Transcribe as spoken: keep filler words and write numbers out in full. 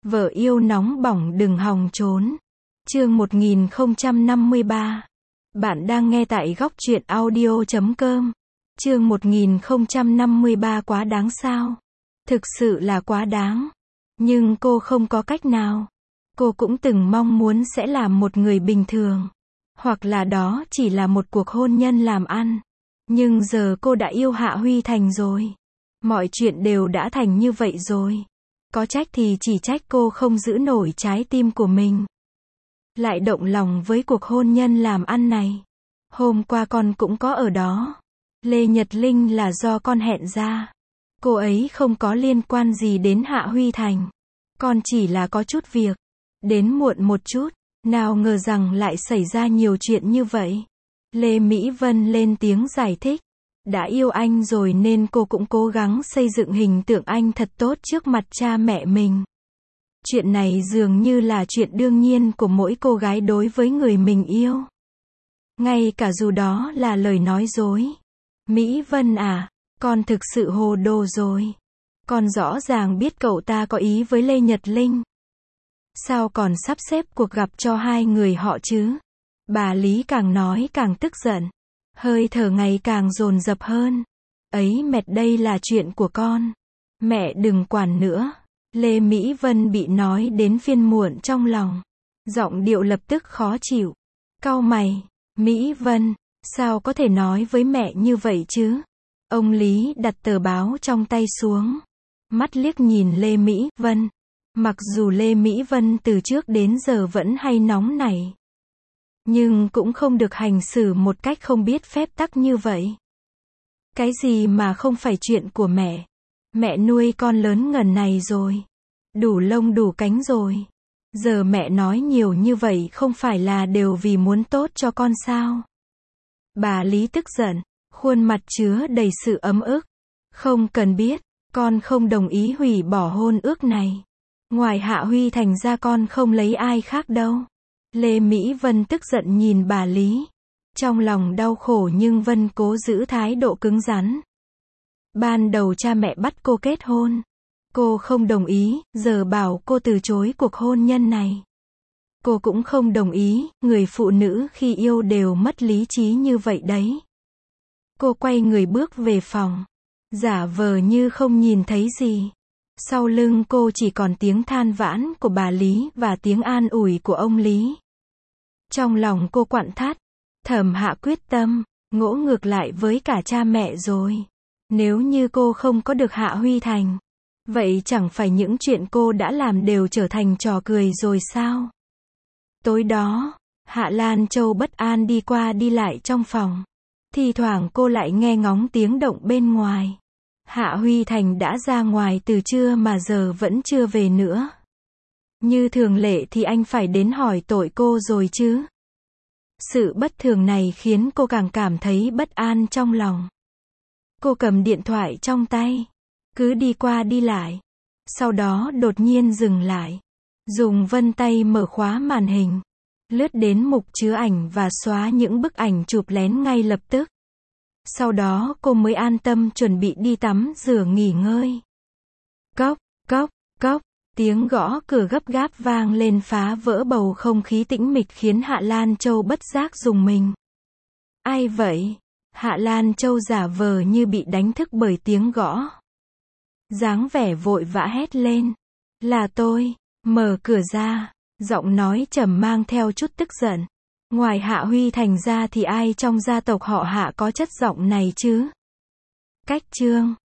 Vợ yêu nóng bỏng đừng hòng trốn. Chương một nghìn không trăm năm mươi ba. Bạn đang nghe tại góc truyện audio chấm com. Chương một nghìn không trăm năm mươi ba quá đáng sao? Thực sự là quá đáng. Nhưng cô không có cách nào. Cô cũng từng mong muốn sẽ làm một người bình thường. Hoặc là đó chỉ là một cuộc hôn nhân làm ăn. Nhưng giờ cô đã yêu Hạ Huy Thành rồi. Mọi chuyện đều đã thành như vậy rồi. Có trách thì chỉ trách cô không giữ nổi trái tim của mình. Lại động lòng với cuộc hôn nhân làm ăn này. Hôm qua con cũng có ở đó. Lê Nhật Linh là do con hẹn ra. Cô ấy không có liên quan gì đến Hạ Huy Thành. Con chỉ là có chút việc. Đến muộn một chút. Nào ngờ rằng lại xảy ra nhiều chuyện như vậy. Lê Mỹ Vân lên tiếng giải thích. Đã yêu anh rồi nên cô cũng cố gắng xây dựng hình tượng anh thật tốt trước mặt cha mẹ mình. Chuyện này dường như là chuyện đương nhiên của mỗi cô gái đối với người mình yêu. Ngay cả dù đó là lời nói dối. Mỹ Vân à, con thực sự hồ đồ rồi. Con rõ ràng biết cậu ta có ý với Lê Nhật Linh. Sao còn sắp xếp cuộc gặp cho hai người họ chứ? Bà Lý càng nói càng tức giận. Hơi thở ngày càng dồn dập hơn. Ấy mệt, đây là chuyện của con. Mẹ đừng quản nữa. Lê Mỹ Vân bị nói đến phiên muộn trong lòng. Giọng điệu lập tức khó chịu. Cau mày. Mỹ Vân, sao có thể nói với mẹ như vậy chứ? Ông Lý đặt tờ báo trong tay xuống. Mắt liếc nhìn Lê Mỹ Vân. Mặc dù Lê Mỹ Vân từ trước đến giờ vẫn hay nóng nảy. Nhưng cũng không được hành xử một cách không biết phép tắc như vậy. Cái gì mà không phải chuyện của mẹ. Mẹ nuôi con lớn ngần này rồi. Đủ lông đủ cánh rồi. Giờ mẹ nói nhiều như vậy không phải là đều vì muốn tốt cho con sao? Bà Lý tức giận, khuôn mặt chứa đầy sự ấm ức. Không cần biết, con không đồng ý hủy bỏ hôn ước này. Ngoài Hạ Huy Thành ra con không lấy ai khác đâu. Lê Mỹ Vân tức giận nhìn bà Lý. Trong lòng đau khổ nhưng Vân cố giữ thái độ cứng rắn. Ban đầu cha mẹ bắt cô kết hôn. Cô không đồng ý, giờ bảo cô từ chối cuộc hôn nhân này. Cô cũng không đồng ý, người phụ nữ khi yêu đều mất lý trí như vậy đấy. Cô quay người bước về phòng. Giả vờ như không nhìn thấy gì. Sau lưng cô chỉ còn tiếng than vãn của bà Lý và tiếng an ủi của ông Lý. Trong lòng cô quặn thắt, thầm hạ quyết tâm, ngỗ ngược lại với cả cha mẹ rồi. Nếu như cô không có được Hạ Huy Thành, vậy chẳng phải những chuyện cô đã làm đều trở thành trò cười rồi sao? Tối đó, Hạ Lan Châu bất an đi qua đi lại trong phòng. Thi thoảng cô lại nghe ngóng tiếng động bên ngoài. Hạ Huy Thành đã ra ngoài từ trưa mà giờ vẫn chưa về nữa. Như thường lệ thì anh phải đến hỏi tội cô rồi chứ. Sự bất thường này khiến cô càng cảm thấy bất an trong lòng. Cô cầm điện thoại trong tay, cứ đi qua đi lại. Sau đó đột nhiên dừng lại. Dùng vân tay mở khóa màn hình. Lướt đến mục chứa ảnh và xóa những bức ảnh chụp lén ngay lập tức. Sau đó cô mới an tâm chuẩn bị đi tắm rửa nghỉ ngơi. Cốc, cốc, cốc. Tiếng gõ cửa gấp gáp vang lên phá vỡ bầu không khí tĩnh mịch khiến Hạ Lan Châu bất giác rùng mình. Ai vậy? Hạ Lan Châu giả vờ như bị đánh thức bởi tiếng gõ. Dáng vẻ vội vã hét lên. Là tôi, mở cửa ra. Giọng nói trầm mang theo chút tức giận. Ngoài Hạ Huy Thành ra thì ai trong gia tộc họ Hạ có chất giọng này chứ? Cách chương